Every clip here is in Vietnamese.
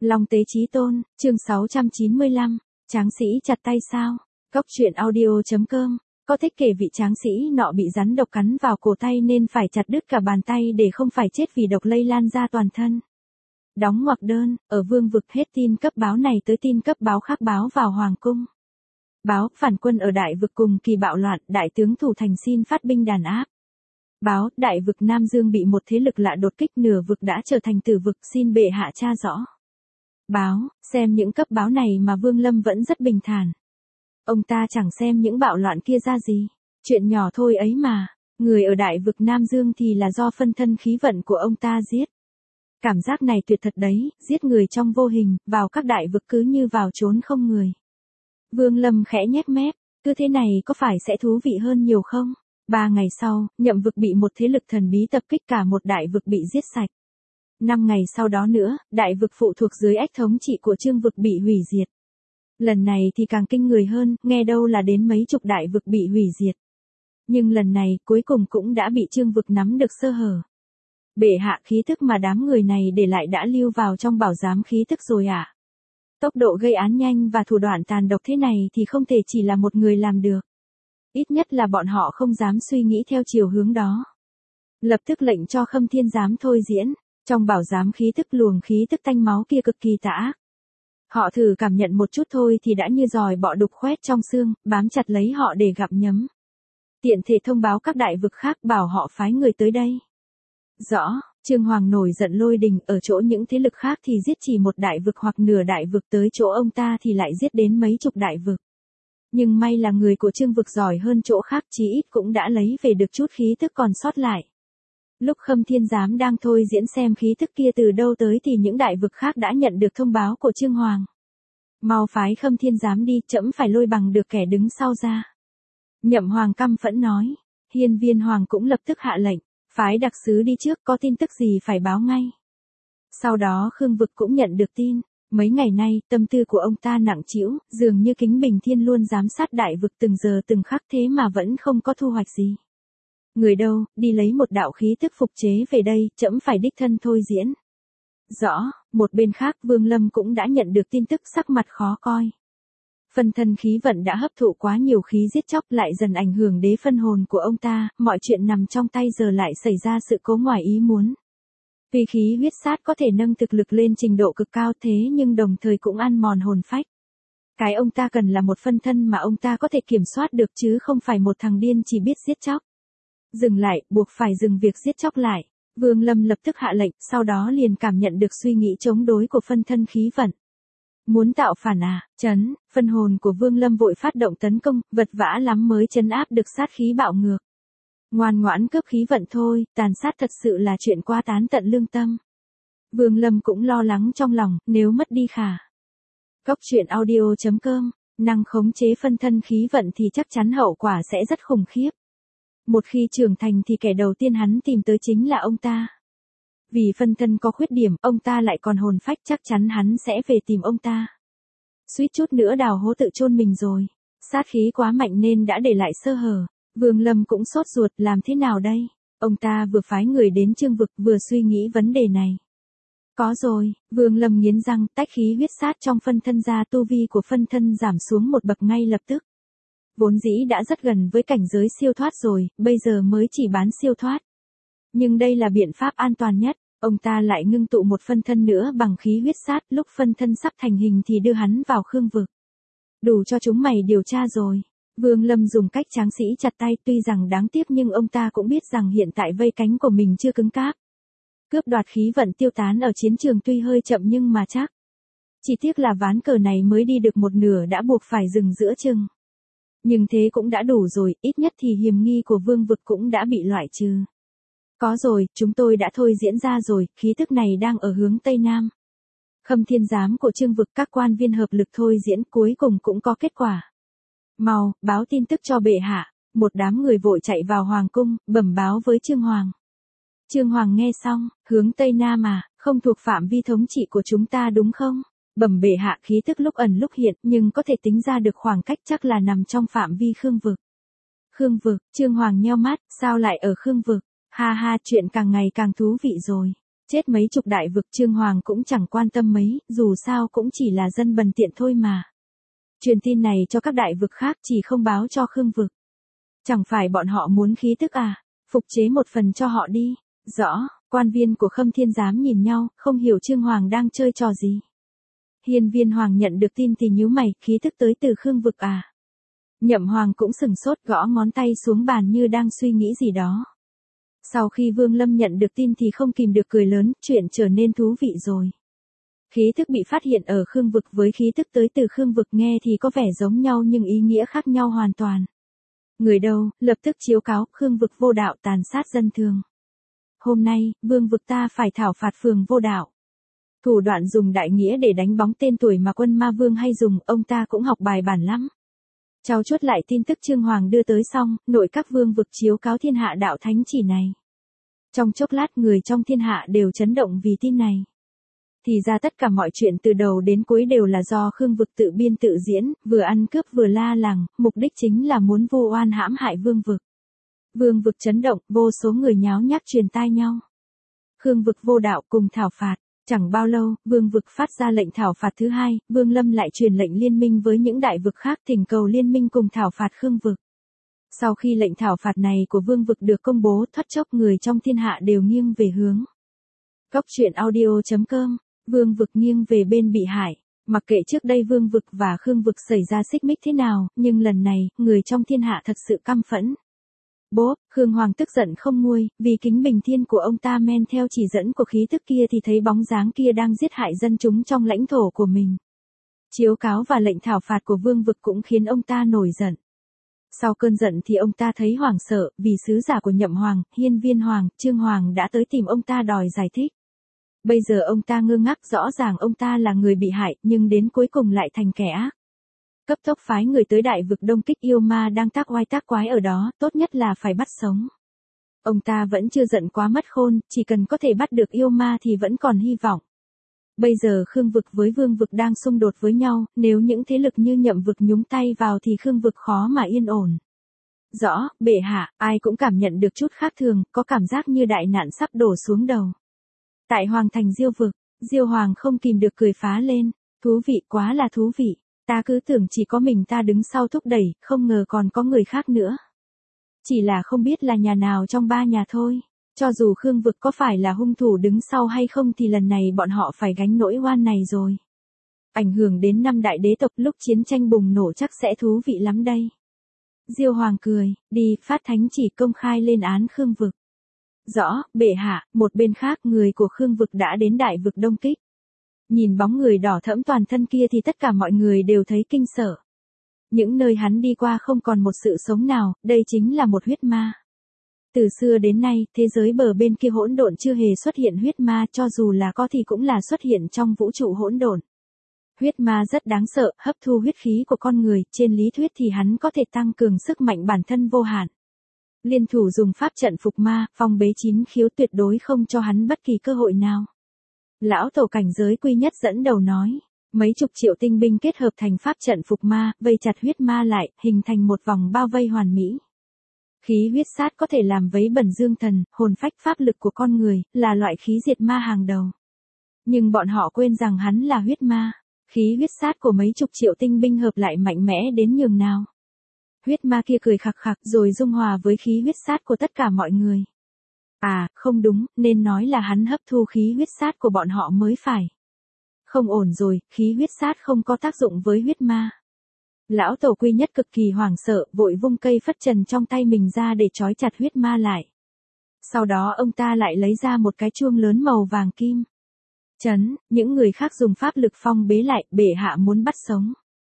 Long Tế Chí Tôn, chương 695, tráng sĩ chặt tay sao? Cốc truyện audio.com, có thích kể vị tráng sĩ nọ bị rắn độc cắn vào cổ tay nên phải chặt đứt cả bàn tay để không phải chết vì độc lây lan ra toàn thân. Đóng ngoặc đơn, ở Vương vực hết tin cấp báo này tới tin cấp báo khác báo vào Hoàng cung. Báo, phản quân ở Đại vực cùng kỳ bạo loạn, đại tướng Thủ Thành xin phát binh đàn áp. Báo, Đại vực Nam Dương bị một thế lực lạ đột kích, nửa vực đã trở thành tử vực, xin bệ hạ tra rõ. Báo, xem những cấp báo này mà Vương Lâm vẫn rất bình thản. Ông ta chẳng xem những bạo loạn kia ra gì, chuyện nhỏ thôi ấy mà, người ở Đại vực Nam Dương thì là do phân thân khí vận của ông ta giết. Cảm giác này tuyệt thật đấy, giết người trong vô hình, vào các đại vực cứ như vào trốn không người. Vương Lâm khẽ nhếch mép, cứ thế này có phải sẽ thú vị hơn nhiều không? 3 ngày sau, Nhậm vực bị một thế lực thần bí tập kích, cả một đại vực bị giết sạch. 5 ngày sau đó nữa, đại vực phụ thuộc dưới ách thống trị của Chương vực bị hủy diệt. Lần này thì càng kinh người hơn, nghe đâu là đến mấy chục đại vực bị hủy diệt. Nhưng lần này, cuối cùng cũng đã bị Chương vực nắm được sơ hở. Bệ hạ, khí thức mà đám người này để lại đã lưu vào trong bảo giám khí thức rồi ạ. Tốc độ gây án nhanh và thủ đoạn tàn độc thế này thì không thể chỉ là một người làm được. Ít nhất là bọn họ không dám suy nghĩ theo chiều hướng đó. Lập tức lệnh cho Khâm Thiên Giám thôi diễn, trong bảo giám khí tức luồng khí tức tanh máu kia cực kỳ tà ác. Họ thử cảm nhận một chút thôi thì đã như giòi bọ đục khoét trong xương, bám chặt lấy họ để gặm nhấm. Tiện thể thông báo các đại vực khác bảo họ phái người tới đây. Rõ, Trương Hoàng nổi giận lôi đình, ở chỗ những thế lực khác thì giết chỉ một đại vực hoặc nửa đại vực, tới chỗ ông ta thì lại giết đến mấy chục đại vực. Nhưng may là người của Trương vực giỏi hơn chỗ khác, chí ít cũng đã lấy về được chút khí tức còn sót lại. Lúc Khâm Thiên Giám đang thôi diễn xem khí tức kia từ đâu tới thì những đại vực khác đã nhận được thông báo của Trương Hoàng. Mau phái Khâm Thiên Giám đi, trẫm phải lôi bằng được kẻ đứng sau ra. Nhậm Hoàng căm phẫn nói. Hiên Viên Hoàng cũng lập tức hạ lệnh, phái đặc sứ đi trước, có tin tức gì phải báo ngay. Sau đó Khương vực cũng nhận được tin. Mấy ngày nay, tâm tư của ông ta nặng trĩu, dường như Kính Bình Thiên luôn giám sát đại vực từng giờ từng khắc, thế mà vẫn không có thu hoạch gì. Người đâu, đi lấy một đạo khí tức phục chế về đây, trẫm phải đích thân thôi diễn. Rõ, một bên khác Vương Lâm cũng đã nhận được tin tức, sắc mặt khó coi. Phân thân khí vận đã hấp thụ quá nhiều khí giết chóc, lại dần ảnh hưởng đế phân hồn của ông ta, mọi chuyện nằm trong tay giờ lại xảy ra sự cố ngoài ý muốn. Vì khí huyết sát có thể nâng thực lực lên trình độ cực cao, thế nhưng đồng thời cũng ăn mòn hồn phách. Cái ông ta cần là một phân thân mà ông ta có thể kiểm soát được, chứ không phải một thằng điên chỉ biết giết chóc. Dừng lại, buộc phải dừng việc giết chóc lại. Vương Lâm lập tức hạ lệnh, sau đó liền cảm nhận được suy nghĩ chống đối của phân thân khí vận. Muốn tạo phản à? Chấn, phân hồn của Vương Lâm vội phát động tấn công, vật vã lắm mới trấn áp được sát khí bạo ngược. Ngoan ngoãn cướp khí vận thôi, tàn sát thật sự là chuyện quá tán tận lương tâm. Vương Lâm cũng lo lắng trong lòng, nếu mất đi khả. Cốc truyện audio.com, năng khống chế phân thân khí vận thì chắc chắn hậu quả sẽ rất khủng khiếp. Một khi trưởng thành thì kẻ đầu tiên hắn tìm tới chính là ông ta. Vì phân thân có khuyết điểm, ông ta lại còn hồn phách, chắc chắn hắn sẽ về tìm ông ta. Suýt chút nữa đào hố tự chôn mình rồi. Sát khí quá mạnh nên đã để lại sơ hở. Vương Lâm cũng sốt ruột, làm thế nào đây? Ông ta vừa phái người đến Chương vực, vừa suy nghĩ vấn đề này. Có rồi, Vương Lâm nghiến răng, tách khí huyết sát trong phân thân ra, tu vi của phân thân giảm xuống một bậc ngay lập tức. Vốn dĩ đã rất gần với cảnh giới siêu thoát rồi, bây giờ mới chỉ bán siêu thoát. Nhưng đây là biện pháp an toàn nhất, ông ta lại ngưng tụ một phân thân nữa bằng khí huyết sát, lúc phân thân sắp thành hình thì đưa hắn vào Khương vực. Đủ cho chúng mày điều tra rồi. Vương Lâm dùng cách tráng sĩ chặt tay, tuy rằng đáng tiếc nhưng ông ta cũng biết rằng hiện tại vây cánh của mình chưa cứng cáp. Cướp đoạt khí vận tiêu tán ở chiến trường tuy hơi chậm nhưng mà chắc. Chỉ tiếc là ván cờ này mới đi được một nửa đã buộc phải dừng giữa chừng. Nhưng thế cũng đã đủ rồi, ít nhất thì hiểm nghi của Vương vực cũng đã bị loại trừ. Có rồi, chúng tôi đã thôi diễn ra rồi, khí tức này đang ở hướng Tây Nam. Khâm Thiên Giám của Chương vực, các quan viên hợp lực thôi diễn, cuối cùng cũng có kết quả. Mau, báo tin tức cho bệ hạ. Một đám người vội chạy vào Hoàng cung, bẩm báo với Trương Hoàng. Trương Hoàng nghe xong, hướng Tây Nam à, không thuộc phạm vi thống trị của chúng ta đúng không? Bẩm bệ hạ, khí tức lúc ẩn lúc hiện, nhưng có thể tính ra được khoảng cách, chắc là nằm trong phạm vi Khương vực. Khương vực, Trương Hoàng nheo mắt, sao lại ở Khương vực? Ha ha, chuyện càng ngày càng thú vị rồi. Chết mấy chục đại vực Trương Hoàng cũng chẳng quan tâm mấy, dù sao cũng chỉ là dân bần tiện thôi mà. Truyền tin này cho các đại vực khác chỉ không báo cho Khương vực. Chẳng phải bọn họ muốn khí tức à, phục chế một phần cho họ đi. Rõ, quan viên của Khâm Thiên Giám nhìn nhau, không hiểu Trương Hoàng đang chơi trò gì. Hiên Viên Hoàng nhận được tin thì nhíu mày, khí tức tới từ Khương vực à. Nhậm Hoàng cũng sừng sốt, gõ ngón tay xuống bàn như đang suy nghĩ gì đó. Sau khi Vương Lâm nhận được tin thì không kìm được cười lớn, chuyện trở nên thú vị rồi. Khí tức bị phát hiện ở Khương vực với khí tức tới từ Khương vực nghe thì có vẻ giống nhau nhưng ý nghĩa khác nhau hoàn toàn. Người đâu, lập tức chiếu cáo, Khương vực vô đạo tàn sát dân thường. Hôm nay, Vương vực ta phải thảo phạt phường vô đạo. Thủ đoạn dùng đại nghĩa để đánh bóng tên tuổi mà quân ma vương hay dùng, ông ta cũng học bài bản lắm. Trao chuốt lại tin tức Trương Hoàng đưa tới xong, nội các vương vực chiếu cáo thiên hạ đạo thánh chỉ này. Trong chốc lát người trong thiên hạ đều chấn động vì tin này. Thì ra tất cả mọi chuyện từ đầu đến cuối đều là do Khương vực tự biên tự diễn, vừa ăn cướp vừa la làng, mục đích chính là muốn vu oan hãm hại vương vực. Vương vực chấn động, vô số người nháo nhác truyền tai nhau. Khương vực vô đạo cùng thảo phạt. Chẳng bao lâu, vương vực phát ra lệnh thảo phạt thứ hai, Vương Lâm lại truyền lệnh liên minh với những đại vực khác thỉnh cầu liên minh cùng thảo phạt Khương vực. Sau khi lệnh thảo phạt này của vương vực được công bố, thoát chốc người trong thiên hạ đều nghiêng về hướng. Góc truyện audio.com, vương vực nghiêng về bên bị hại. Mặc kệ trước đây vương vực và Khương vực xảy ra xích mích thế nào, nhưng lần này, người trong thiên hạ thật sự căm phẫn. Bốp, Khương Hoàng tức giận không nguôi, vì kính bình thiên của ông ta men theo chỉ dẫn của khí tức kia thì thấy bóng dáng kia đang giết hại dân chúng trong lãnh thổ của mình. Chiếu cáo và lệnh thảo phạt của vương vực cũng khiến ông ta nổi giận. Sau cơn giận thì ông ta thấy hoảng sợ, vì sứ giả của Nhậm Hoàng, Hiên Viên Hoàng, Trương Hoàng đã tới tìm ông ta đòi giải thích. Bây giờ ông ta ngơ ngác, rõ ràng ông ta là người bị hại, nhưng đến cuối cùng lại thành kẻ ác. Cấp tốc phái người tới đại vực đông kích yêu ma đang tác oai tác quái ở đó, tốt nhất là phải bắt sống. Ông ta vẫn chưa giận quá mất khôn, chỉ cần có thể bắt được yêu ma thì vẫn còn hy vọng. Bây giờ Khương vực với vương vực đang xung đột với nhau, nếu những thế lực như Nhậm vực nhúng tay vào thì Khương vực khó mà yên ổn. Rõ, bệ hạ, ai cũng cảm nhận được chút khác thường, có cảm giác như đại nạn sắp đổ xuống đầu. Tại Hoàng thành Diêu vực, Diêu Hoàng không kìm được cười phá lên, thú vị quá là thú vị. Ta cứ tưởng chỉ có mình ta đứng sau thúc đẩy, không ngờ còn có người khác nữa. Chỉ là không biết là nhà nào trong ba nhà thôi. Cho dù Khương vực có phải là hung thủ đứng sau hay không thì lần này bọn họ phải gánh nỗi oan này rồi. Ảnh hưởng đến 5 đại đế tộc, lúc chiến tranh bùng nổ chắc sẽ thú vị lắm đây. Diêu Hoàng cười, đi, phát thánh chỉ công khai lên án Khương vực. Rõ, bệ hạ, một bên khác người của Khương vực đã đến đại vực đông kích. Nhìn bóng người đỏ thẫm toàn thân kia thì tất cả mọi người đều thấy kinh sợ. Những nơi hắn đi qua không còn một sự sống nào, đây chính là một huyết ma. Từ xưa đến nay, thế giới bờ bên kia hỗn độn chưa hề xuất hiện huyết ma, cho dù là có thì cũng là xuất hiện trong vũ trụ hỗn độn. Huyết ma rất đáng sợ, hấp thu huyết khí của con người, trên lý thuyết thì hắn có thể tăng cường sức mạnh bản thân vô hạn. Liên thủ dùng pháp trận phục ma, phong bế 9 khiếu tuyệt đối không cho hắn bất kỳ cơ hội nào. Lão tổ cảnh giới quy nhất dẫn đầu nói, mấy chục triệu tinh binh kết hợp thành pháp trận phục ma, vây chặt huyết ma lại, hình thành một vòng bao vây hoàn mỹ. Khí huyết sát có thể làm vấy bẩn dương thần, hồn phách pháp lực của con người, là loại khí diệt ma hàng đầu. Nhưng bọn họ quên rằng hắn là huyết ma, khí huyết sát của mấy chục triệu tinh binh hợp lại mạnh mẽ đến nhường nào. Huyết ma kia cười khặc khặc rồi dung hòa với khí huyết sát của tất cả mọi người. À, không đúng, nên nói là hắn hấp thu khí huyết sát của bọn họ mới phải. Không ổn rồi, khí huyết sát không có tác dụng với huyết ma. Lão tổ quy nhất cực kỳ hoảng sợ, vội vung cây phất trần trong tay mình ra để trói chặt huyết ma lại. Sau đó ông ta lại lấy ra một cái chuông lớn màu vàng kim. Chấn, những người khác dùng pháp lực phong bế lại, bệ hạ muốn bắt sống.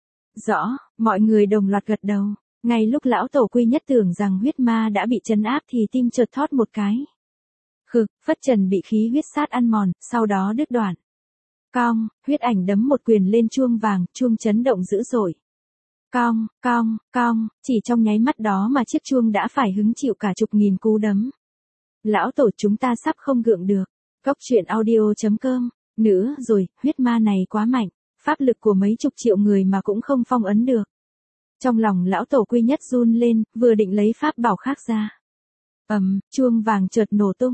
Rõ, mọi người đồng loạt gật đầu. Ngay lúc lão tổ quy nhất tưởng rằng huyết ma đã bị trấn áp thì tim chợt thót một cái. Khực, phất trần bị khí huyết sát ăn mòn, sau đó đứt đoạn. Cong, huyết ảnh đấm một quyền lên chuông vàng, chuông chấn động dữ dội. Cong, cong, cong, chỉ trong nháy mắt đó mà chiếc chuông đã phải hứng chịu cả chục nghìn cú đấm. Lão tổ chúng ta sắp không gượng được. Góc truyện audio.com, nữa rồi, huyết ma này quá mạnh, pháp lực của mấy chục triệu người mà cũng không phong ấn được. Trong lòng lão tổ quy nhất run lên, vừa định lấy pháp bảo khác ra. Chuông vàng chợt nổ tung.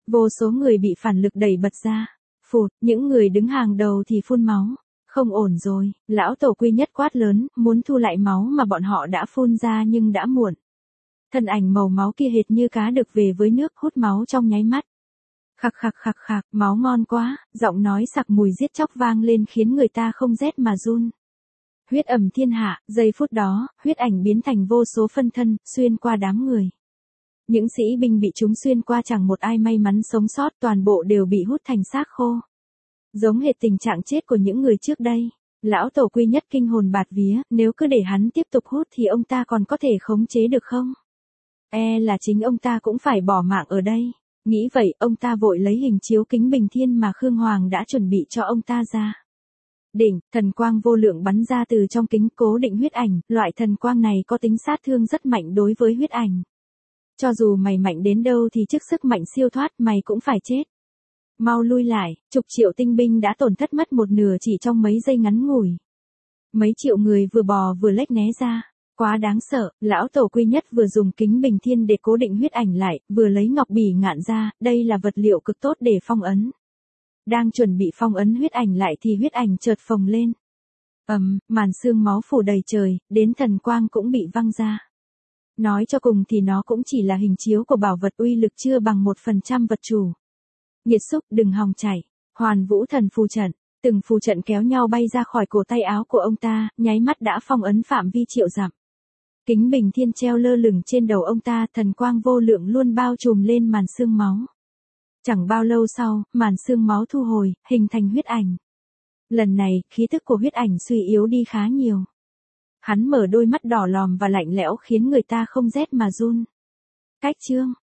Vô số người bị phản lực đẩy bật ra. Phụt, những người đứng hàng đầu thì phun máu. Không ổn rồi, lão tổ quy nhất quát lớn, muốn thu lại máu mà bọn họ đã phun ra nhưng đã muộn. Thân ảnh màu máu kia hệt như cá được về với nước hút máu trong nháy mắt. Khạc khạc khạc khạc, máu ngon quá, giọng nói sặc mùi giết chóc vang lên khiến người ta không rét mà run. Huyết ẩm thiên hạ, giây phút đó, huyết ảnh biến thành vô số phân thân, xuyên qua đám người. Những sĩ binh bị chúng xuyên qua chẳng một ai may mắn sống sót, toàn bộ đều bị hút thành xác khô. Giống hệt tình trạng chết của những người trước đây. Lão tổ quy nhất kinh hồn bạt vía, nếu cứ để hắn tiếp tục hút thì ông ta còn có thể khống chế được không? Là chính ông ta cũng phải bỏ mạng ở đây. Nghĩ vậy, ông ta vội lấy hình chiếu kính bình thiên mà Khương Hoàng đã chuẩn bị cho ông ta ra. Đỉnh, thần quang vô lượng bắn ra từ trong kính cố định huyết ảnh, loại thần quang này có tính sát thương rất mạnh đối với huyết ảnh. Cho dù mày mạnh đến đâu thì trước sức mạnh siêu thoát mày cũng phải chết. Mau lui lại, chục triệu tinh binh đã tổn thất mất một nửa chỉ trong mấy giây ngắn ngủi. Mấy triệu người vừa bò vừa lách né ra. Quá đáng sợ, lão tổ quy nhất vừa dùng kính bình thiên để cố định huyết ảnh lại, vừa lấy ngọc bỉ ngạn ra, đây là vật liệu cực tốt để phong ấn. Đang chuẩn bị phong ấn huyết ảnh lại thì huyết ảnh chợt phồng lên. Màn sương máu phủ đầy trời, đến thần quang cũng bị văng ra. Nói cho cùng thì nó cũng chỉ là hình chiếu của bảo vật uy lực chưa bằng 1% vật chủ. Nghiệt xúc, đừng hòng chạy. Hoàn Vũ thần phù trận, từng phù trận kéo nhau bay ra khỏi cổ tay áo của ông ta, nháy mắt đã phong ấn phạm vi triệu dặm. Kính bình thiên treo lơ lửng trên đầu ông ta, thần quang vô lượng luôn bao trùm lên màn sương máu. Chẳng bao lâu sau, màn sương máu thu hồi, hình thành huyết ảnh. Lần này, khí tức của huyết ảnh suy yếu đi khá nhiều. Hắn mở đôi mắt đỏ lòm và lạnh lẽo khiến người ta không rét mà run. Cách chương